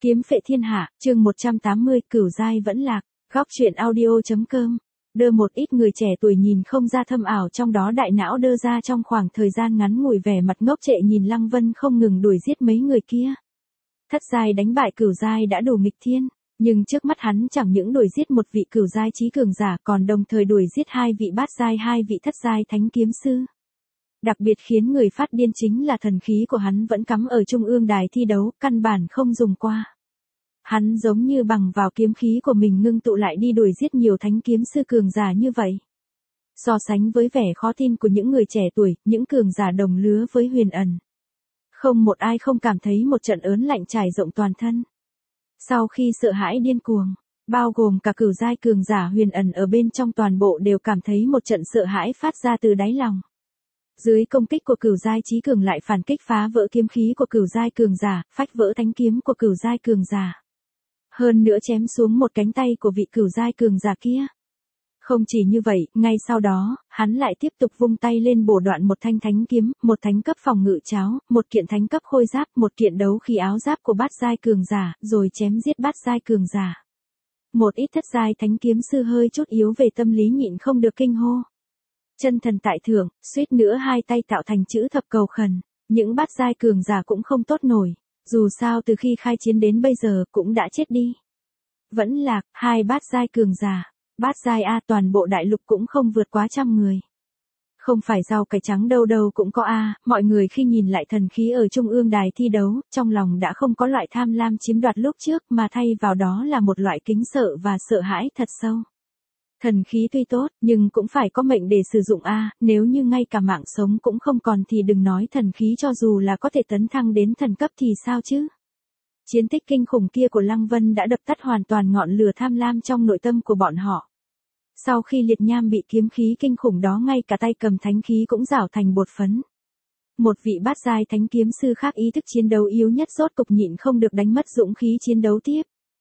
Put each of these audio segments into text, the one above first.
Kiếm phệ thiên hạ, chương 180, cửu giai vẫn lạc, góc truyện audio.com. Đơ một ít người trẻ tuổi nhìn không ra thâm ảo trong đó đại não đơ ra trong khoảng thời gian ngắn ngủi vẻ mặt ngốc trệ nhìn Lăng Vân không ngừng đuổi giết mấy người kia. Thất giai đánh bại cửu giai đã đủ nghịch thiên, nhưng trước mắt hắn chẳng những đuổi giết một vị cửu giai chí cường giả còn đồng thời đuổi giết hai vị bát giai hai vị thất giai thánh kiếm sư. Đặc biệt khiến người phát điên chính là thần khí của hắn vẫn cắm ở trung ương đài thi đấu, căn bản không dùng qua. Hắn giống như bằng vào kiếm khí của mình ngưng tụ lại đi đuổi giết nhiều thánh kiếm sư cường giả như vậy. So sánh với vẻ khó tin của những người trẻ tuổi, những cường giả đồng lứa với Huyền Ẩn. Không một ai không cảm thấy một trận ớn lạnh trải rộng toàn thân. Sau khi sợ hãi điên cuồng, bao gồm cả cửu giai cường giả Huyền Ẩn ở bên trong toàn bộ đều cảm thấy một trận sợ hãi phát ra từ đáy lòng. Dưới công kích của cửu giai chí cường lại phản kích phá vỡ kiếm khí của cửu giai cường giả, phách vỡ thánh kiếm của cửu giai cường giả. Hơn nữa chém xuống một cánh tay của vị cửu giai cường giả kia. Không chỉ như vậy, ngay sau đó, hắn lại tiếp tục vung tay lên bổ đoạn một thanh thánh kiếm, một thánh cấp phòng ngự cháo, một kiện thánh cấp khôi giáp, một kiện đấu khí áo giáp của bát giai cường giả, rồi chém giết bát giai cường giả. Một ít thất giai thánh kiếm sư hơi chút yếu về tâm lý nhịn không được kinh hô. Chân thần tại thượng, suýt nữa hai tay tạo thành chữ thập cầu khẩn, những bát giai cường giả cũng không tốt nổi, dù sao từ khi khai chiến đến bây giờ cũng đã chết đi. Vẫn lạc, hai bát giai cường giả, bát giai A toàn bộ đại lục cũng không vượt quá 100 người. Không phải rau cải trắng đâu đâu cũng có A, mọi người khi nhìn lại thần khí ở trung ương đài thi đấu, trong lòng đã không có loại tham lam chiếm đoạt lúc trước mà thay vào đó là một loại kính sợ và sợ hãi thật sâu. Thần khí tuy tốt, nhưng cũng phải có mệnh để sử dụng A, nếu như ngay cả mạng sống cũng không còn thì đừng nói thần khí cho dù là có thể tấn thăng đến thần cấp thì sao chứ. Chiến tích kinh khủng kia của Lăng Vân đã đập tắt hoàn toàn ngọn lửa tham lam trong nội tâm của bọn họ. Sau khi liệt nham bị kiếm khí kinh khủng đó ngay cả tay cầm thánh khí cũng rảo thành bột phấn. Một vị bát giai thánh kiếm sư khác ý thức chiến đấu yếu nhất rốt cục nhịn không được đánh mất dũng khí chiến đấu tiếp.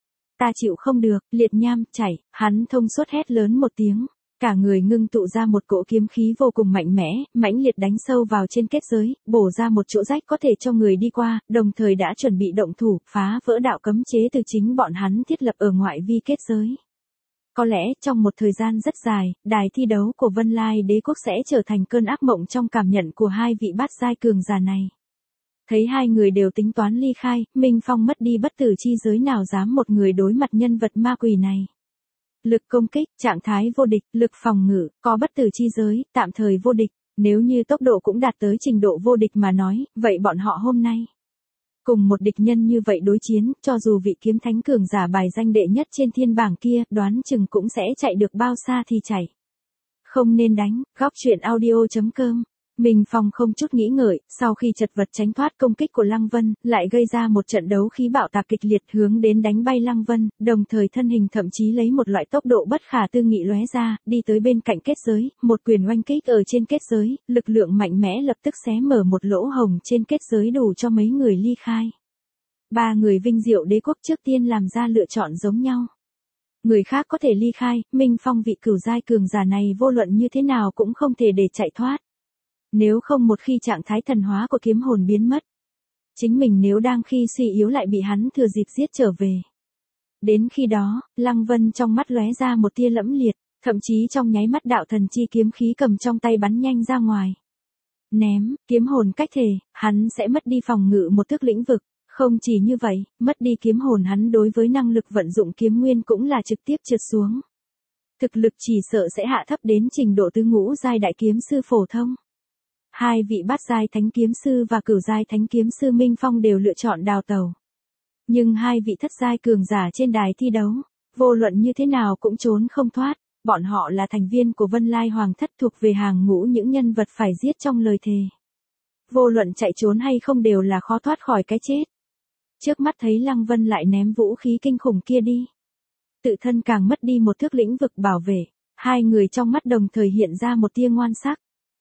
Ta chịu không được, liệt nham, chảy, hắn thông suốt hét lớn một tiếng, cả người ngưng tụ ra một cỗ kiếm khí vô cùng mạnh mẽ, mãnh liệt đánh sâu vào trên kết giới, bổ ra một chỗ rách có thể cho người đi qua, đồng thời đã chuẩn bị động thủ, phá vỡ đạo cấm chế từ chính bọn hắn thiết lập ở ngoại vi kết giới. Có lẽ trong một thời gian rất dài, đài thi đấu của Vân Lai Đế quốc sẽ trở thành cơn ác mộng trong cảm nhận của hai vị bát giai cường giả này. Thấy hai người đều tính toán ly khai, Minh Phong mất đi bất tử chi giới nào dám một người đối mặt nhân vật ma quỷ này. Lực công kích, trạng thái vô địch, lực phòng ngự, có bất tử chi giới, tạm thời vô địch, nếu như tốc độ cũng đạt tới trình độ vô địch mà nói, vậy bọn họ hôm nay cùng một địch nhân như vậy đối chiến, cho dù vị kiếm thánh cường giả bài danh đệ nhất trên thiên bảng kia, đoán chừng cũng sẽ chạy được bao xa thì chạy. Không nên đánh, góc truyện audio.com. Minh Phong không chút nghĩ ngợi, sau khi chật vật tránh thoát công kích của Lăng Vân, lại gây ra một trận đấu khí bạo tạc kịch liệt hướng đến đánh bay Lăng Vân, đồng thời thân hình thậm chí lấy một loại tốc độ bất khả tư nghị lóe ra, đi tới bên cạnh kết giới, một quyền oanh kích ở trên kết giới, lực lượng mạnh mẽ lập tức xé mở một lỗ hổng trên kết giới đủ cho mấy người ly khai. Ba người vinh diệu đế quốc trước tiên làm ra lựa chọn giống nhau. Người khác có thể ly khai, Minh Phong vị cửu giai cường giả này vô luận như thế nào cũng không thể để chạy thoát. Nếu không một khi trạng thái thần hóa của kiếm hồn biến mất, chính mình nếu đang khi suy yếu lại bị hắn thừa dịp giết trở về. Đến khi đó, Lăng Vân trong mắt lóe ra một tia lẫm liệt, thậm chí trong nháy mắt đạo thần chi kiếm khí cầm trong tay bắn nhanh ra ngoài. Ném, kiếm hồn cách thể, hắn sẽ mất đi phòng ngự một thước lĩnh vực, không chỉ như vậy, mất đi kiếm hồn hắn đối với năng lực vận dụng kiếm nguyên cũng là trực tiếp trượt xuống. Thực lực chỉ sợ sẽ hạ thấp đến trình độ tứ ngũ giai đại kiếm sư phổ thông. Hai vị bát giai thánh kiếm sư và cửu giai thánh kiếm sư Minh Phong đều lựa chọn đào tẩu. Nhưng hai vị thất giai cường giả trên đài thi đấu, vô luận như thế nào cũng trốn không thoát, bọn họ là thành viên của Vân Lai Hoàng thất thuộc về hàng ngũ những nhân vật phải giết trong lời thề. Vô luận chạy trốn hay không đều là khó thoát khỏi cái chết. Trước mắt thấy Lăng Vân lại ném vũ khí kinh khủng kia đi. Tự thân càng mất đi một thước lĩnh vực bảo vệ, hai người trong mắt đồng thời hiện ra một tia ngoan sắc.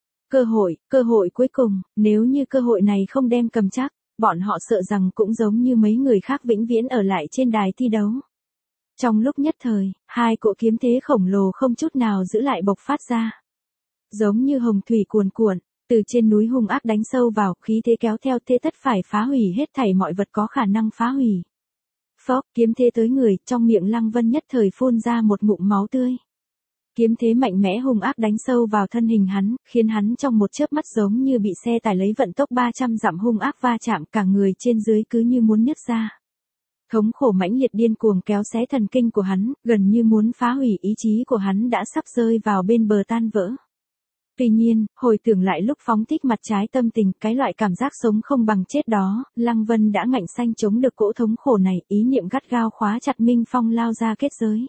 Cơ hội cuối cùng, nếu như cơ hội này không đem cầm chắc, bọn họ sợ rằng cũng giống như mấy người khác vĩnh viễn ở lại trên đài thi đấu. Trong lúc nhất thời, hai cỗ kiếm thế khổng lồ không chút nào giữ lại bộc phát ra. Giống như hồng thủy cuồn cuộn, từ trên núi hung ác đánh sâu vào, khí thế kéo theo thế tất phải phá hủy hết thảy mọi vật có khả năng phá hủy. Phốc, kiếm thế tới người, trong miệng Lăng Vân nhất thời phun ra một ngụm máu tươi. Kiếm thế mạnh mẽ hung ác đánh sâu vào thân hình hắn, khiến hắn trong một chớp mắt giống như bị xe tải lấy vận tốc 300 dặm hung ác va chạm, cả người trên dưới cứ như muốn nứt ra. Thống khổ mãnh liệt điên cuồng kéo xé thần kinh của hắn, gần như muốn phá hủy ý chí của hắn đã sắp rơi vào bên bờ tan vỡ. Tuy nhiên, hồi tưởng lại lúc phóng thích mặt trái tâm tình, cái loại cảm giác sống không bằng chết đó, Lăng Vân đã ngạnh xanh chống được cỗ thống khổ này, ý niệm gắt gao khóa chặt Minh Phong lao ra kết giới.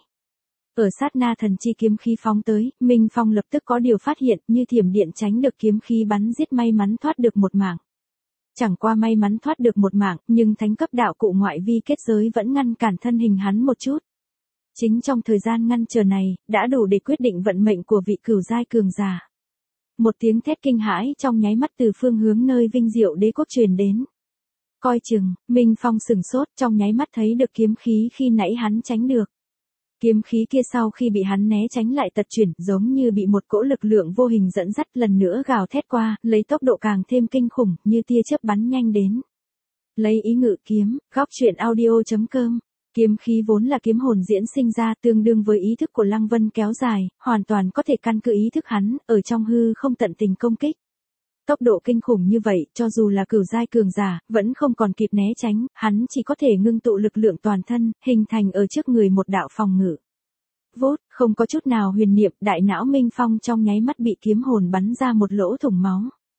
Ở sát na thần chi kiếm khí phóng tới, Minh Phong lập tức có điều phát hiện, như thiểm điện tránh được kiếm khí bắn giết, may mắn thoát được một mạng. Chẳng qua may mắn thoát được một mạng, nhưng thánh cấp đạo cụ ngoại vi kết giới vẫn ngăn cản thân hình hắn một chút. Chính trong thời gian ngăn chờ này, đã đủ để quyết định vận mệnh của vị cửu giai cường giả. Một tiếng thét kinh hãi trong nháy mắt từ phương hướng nơi Vinh Diệu Đế Quốc truyền đến. Coi chừng, Minh Phong sừng sốt, trong nháy mắt thấy được kiếm khí khi nãy hắn tránh được. Kiếm khí kia sau khi bị hắn né tránh lại tật chuyển, giống như bị một cỗ lực lượng vô hình dẫn dắt, lần nữa gào thét qua, lấy tốc độ càng thêm kinh khủng, như tia chớp bắn nhanh đến. Lấy ý ngự kiếm, góc truyện audio.com. Kiếm khí vốn là kiếm hồn diễn sinh ra, tương đương với ý thức của Lăng Vân kéo dài, hoàn toàn có thể căn cứ ý thức hắn, ở trong hư không tận tình công kích. Tốc độ kinh khủng như vậy, cho dù là cửu giai cường giả, vẫn không còn kịp né tránh, hắn chỉ có thể ngưng tụ lực lượng toàn thân, hình thành ở trước người một đạo phòng ngự. Vốt, không có chút nào huyền niệm, đại não Minh Phong trong nháy mắt bị kiếm hồn bắn ra một lỗ thủng máu.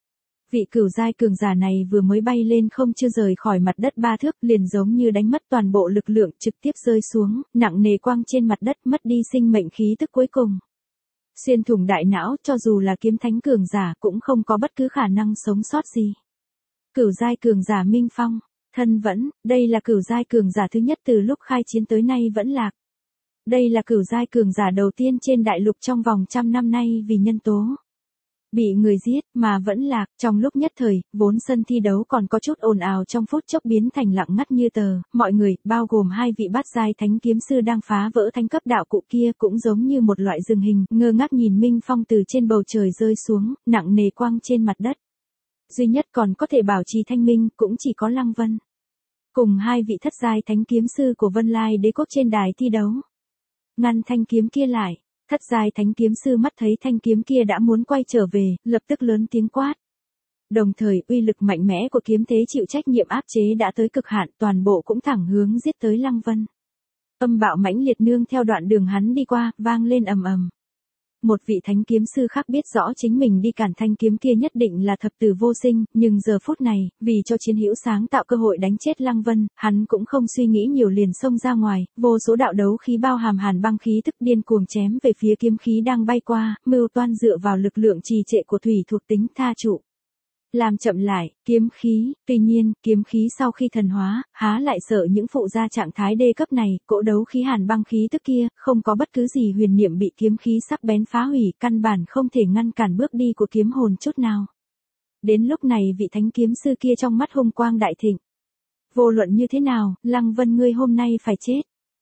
Vị cửu giai cường giả này vừa mới bay lên không chưa rời khỏi mặt đất 3 thước, liền giống như đánh mất toàn bộ lực lượng, trực tiếp rơi xuống, nặng nề quăng trên mặt đất, mất đi sinh mệnh khí tức cuối cùng. Xuyên thủng đại não, cho dù là kiếm thánh cường giả cũng không có bất cứ khả năng sống sót gì. Cửu giai cường giả Minh Phong, thân vẫn, đây là cửu giai cường giả thứ nhất từ lúc khai chiến tới nay vẫn lạc. Đây là cửu giai cường giả đầu tiên trên đại lục trong vòng 100 năm nay vì nhân tố bị người giết mà vẫn lạc. Trong lúc nhất thời, vốn sân thi đấu còn có chút ồn ào trong phút chốc biến thành lặng ngắt như tờ, mọi người, bao gồm hai vị bát giai thánh kiếm sư đang phá vỡ thánh cấp đạo cụ kia, cũng giống như một loại rừng hình, ngơ ngác nhìn Minh Phong từ trên bầu trời rơi xuống, nặng nề quăng trên mặt đất. Duy nhất còn có thể bảo trì thanh minh cũng chỉ có Lăng Vân, cùng hai vị thất giai thánh kiếm sư của Vân Lai Đế Quốc trên đài thi đấu. Ngăn thanh kiếm kia lại. Thất giai thánh kiếm sư mắt thấy thanh kiếm kia đã muốn quay trở về, lập tức lớn tiếng quát. Đồng thời, uy lực mạnh mẽ của kiếm thế chịu trách nhiệm áp chế đã tới cực hạn, toàn bộ cũng thẳng hướng giết tới Lăng Vân. Âm bạo mãnh liệt nương theo đoạn đường hắn đi qua, vang lên ầm ầm. Một vị thánh kiếm sư khác biết rõ chính mình đi cản thanh kiếm kia nhất định là thập tử vô sinh, nhưng giờ phút này, vì cho chiến hữu sáng tạo cơ hội đánh chết Lăng Vân, hắn cũng không suy nghĩ nhiều liền xông ra ngoài, vô số đạo đấu khí bao hàm hàn băng khí tức điên cuồng chém về phía kiếm khí đang bay qua, mưu toan dựa vào lực lượng trì trệ của thủy thuộc tính tha trụ. Làm chậm lại, kiếm khí, tuy nhiên, kiếm khí sau khi thần hóa, há lại sợ những phụ gia trạng thái đê cấp này, cỗ đấu khí hàn băng khí tức kia, không có bất cứ gì huyền niệm bị kiếm khí sắc bén phá hủy, căn bản không thể ngăn cản bước đi của kiếm hồn chút nào. Đến lúc này vị thánh kiếm sư kia trong mắt hung quang đại thịnh. Vô luận như thế nào, Lăng Vân ngươi hôm nay phải chết.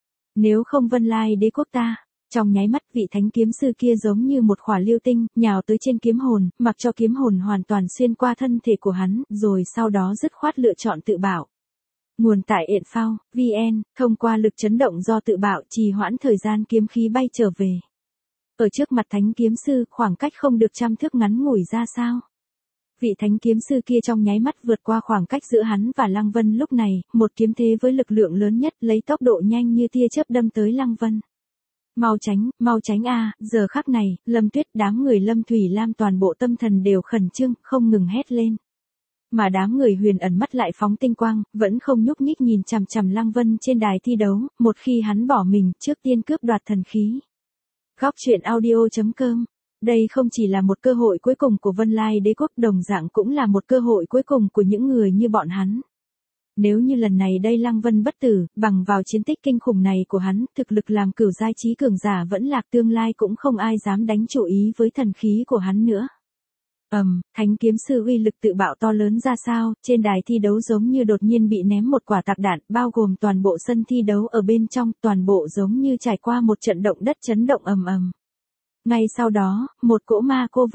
Nếu không Vân Lai Đế Quốc ta. Trong nháy mắt vị thánh kiếm sư kia giống như một khỏa lưu tinh, nhào tới trên kiếm hồn, mặc cho kiếm hồn hoàn toàn xuyên qua thân thể của hắn, rồi sau đó dứt khoát lựa chọn tự bạo. Nguồn tại Yện Phao, VN, thông qua lực chấn động do tự bạo trì hoãn thời gian kiếm khí bay trở về. Ở trước mặt thánh kiếm sư, khoảng cách không được 100 thước ngắn ngủi ra sao. Vị thánh kiếm sư kia trong nháy mắt vượt qua khoảng cách giữa hắn và Lăng Vân lúc này, một kiếm thế với lực lượng lớn nhất lấy tốc độ nhanh như tia chớp đâm tới Lăng Vân. Mau tránh a, giờ khắc này, Lâm Tuyết, đám người Lâm Thủy Lam toàn bộ tâm thần đều khẩn trương, không ngừng hét lên. Mà đám người Huyền Ẩn mắt lại phóng tinh quang, vẫn không nhúc nhích nhìn chằm chằm Lăng Vân trên đài thi đấu, một khi hắn bỏ mình, trước tiên cướp đoạt thần khí. Góc truyện audio.com. Đây không chỉ là một cơ hội cuối cùng của Vân Lai Đế Quốc, đồng dạng cũng là một cơ hội cuối cùng của những người như bọn hắn. Nếu như lần này đây Lăng Vân bất tử, bằng vào chiến tích kinh khủng này của hắn, thực lực làm cửu giai chí cường giả vẫn lạc, tương lai cũng không ai dám đánh chủ ý với thần khí của hắn nữa. Thánh kiếm sư uy lực tự bạo to lớn ra sao, trên đài thi đấu giống như đột nhiên bị ném một quả tạc đạn, bao gồm toàn bộ sân thi đấu ở bên trong, toàn bộ giống như trải qua một trận động đất chấn động ầm ầm. Ngay sau đó, một cỗ ma cô vân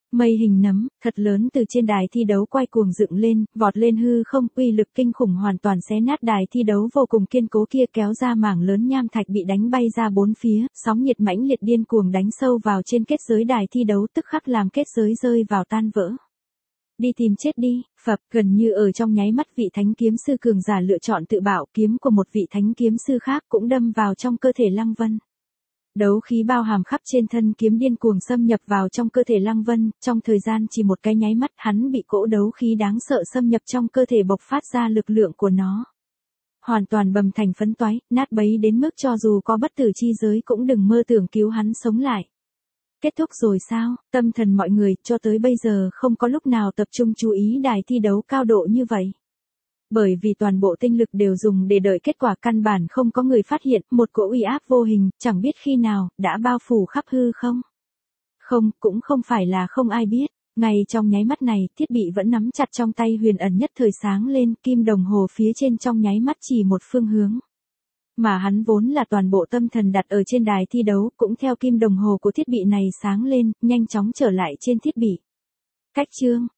Mây hình nấm, thật lớn từ trên đài thi đấu quay cuồng dựng lên, vọt lên hư không, uy lực kinh khủng hoàn toàn xé nát đài thi đấu vô cùng kiên cố kia, kéo ra mảng lớn nham thạch bị đánh bay ra bốn phía, sóng nhiệt mãnh liệt điên cuồng đánh sâu vào trên kết giới đài thi đấu, tức khắc làm kết giới rơi vào tan vỡ. Đi tìm chết đi, phập, gần như ở trong nháy mắt vị thánh kiếm sư cường giả lựa chọn tự bạo, kiếm của một vị thánh kiếm sư khác cũng đâm vào trong cơ thể Lăng Vân. Đấu khí bao hàm khắp trên thân kiếm điên cuồng xâm nhập vào trong cơ thể Lăng Vân, trong thời gian chỉ một cái nháy mắt hắn bị cỗ đấu khí đáng sợ xâm nhập trong cơ thể bộc phát ra lực lượng của nó. Hoàn toàn bầm thành phấn toái, nát bấy đến mức cho dù có bất tử chi giới cũng đừng mơ tưởng cứu hắn sống lại. Kết thúc rồi sao? Tâm thần mọi người cho tới bây giờ không có lúc nào tập trung chú ý đài thi đấu cao độ như vậy. Bởi vì toàn bộ tinh lực đều dùng để đợi kết quả, căn bản không có người phát hiện một cỗ uy áp vô hình, chẳng biết khi nào, đã bao phủ khắp hư không. Không, cũng không phải là không ai biết. Ngay trong nháy mắt này, thiết bị vẫn nắm chặt trong tay Huyền Ẩn nhất thời sáng lên, kim đồng hồ phía trên trong nháy mắt chỉ một phương hướng. Mà hắn vốn là toàn bộ tâm thần đặt ở trên đài thi đấu, cũng theo kim đồng hồ của thiết bị này sáng lên, nhanh chóng trở lại trên thiết bị. Cách chương